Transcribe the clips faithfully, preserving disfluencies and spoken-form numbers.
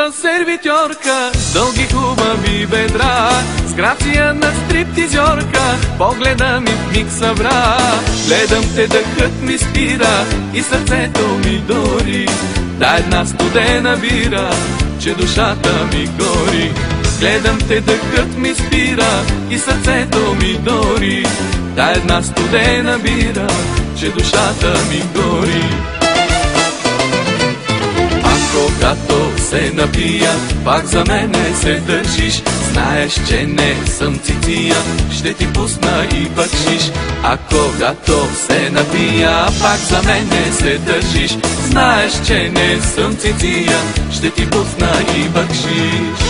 за сервитьорка, дълги хубави бедра, с грация на стриптизьорка, погледа ми в миг събра. Гледам те, дъхът ми спира и сърцето ми дори. Да една студена бира, че душата ми гори. Гледам те, дъхът ми спира и сърцето ми дори. Да една студена бира, че душата ми гори. А когато се напия, пак за мене се държиш. Знаеш, че не съм циция, ще ти пусна и бакшиш. А когато се напия, пак за мене се държиш. Знаеш, че не съм циция, ще ти пусна и бакшиш.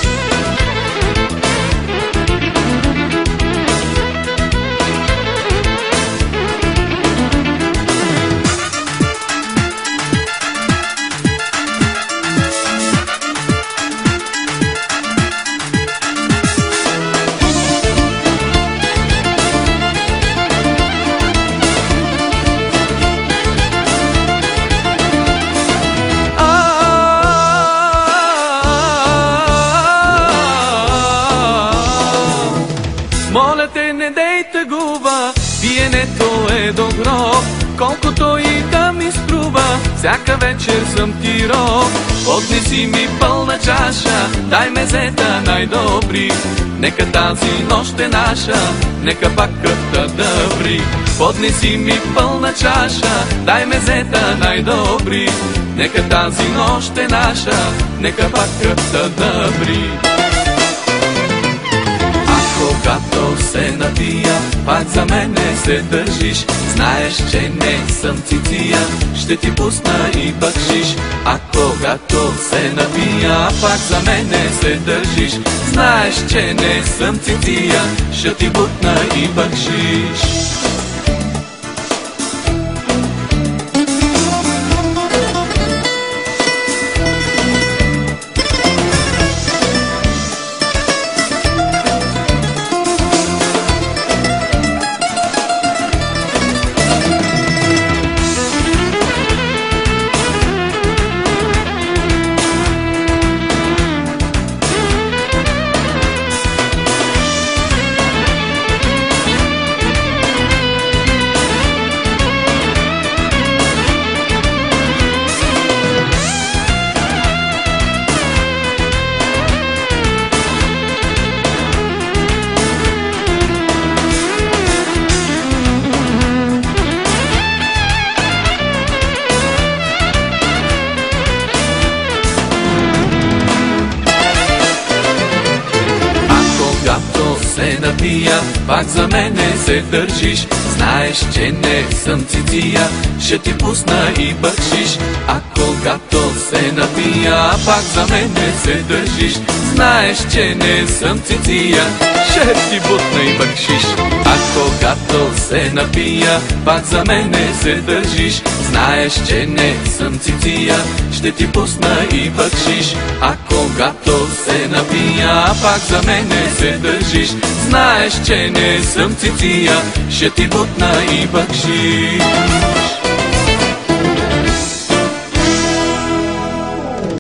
Моля те, не дей тъгува, пиенето е добро, колкото и да ми струва, всяка вечер съм ти роб. Отнеси ми пълна чаша, дай мезета най-добри, нека тази нощ е наша, нека пак кръвта да ври. Поднеси ми пълна чаша, дай мезета най-добри, нека тази нощ е наша, нека пак кръвта да ври. Когато се напия, пак за мене се държиш. Знаеш, че не съм циция, ще ти пусна и бакшиш. А когато се напия, пак за мене се държиш. Знаеш, че не съм циция, ще ти бутна и бакшиш. Се напия, пак за мене се държиш. Знаеш, че не съм циция, ще ти пусна и бакшиш. А когато се напия, пак за мене се държиш. Знаеш, че не съм циция, ще ти бутна и бакшиш. А когато се напия, пак за мене се държиш. Знаеш, че не съм циция, ще ти пусна и бакшиш. А когато се напия, пак за мене се държиш. Знаеш, че не съм циция, ще ти бутна и бакшиш.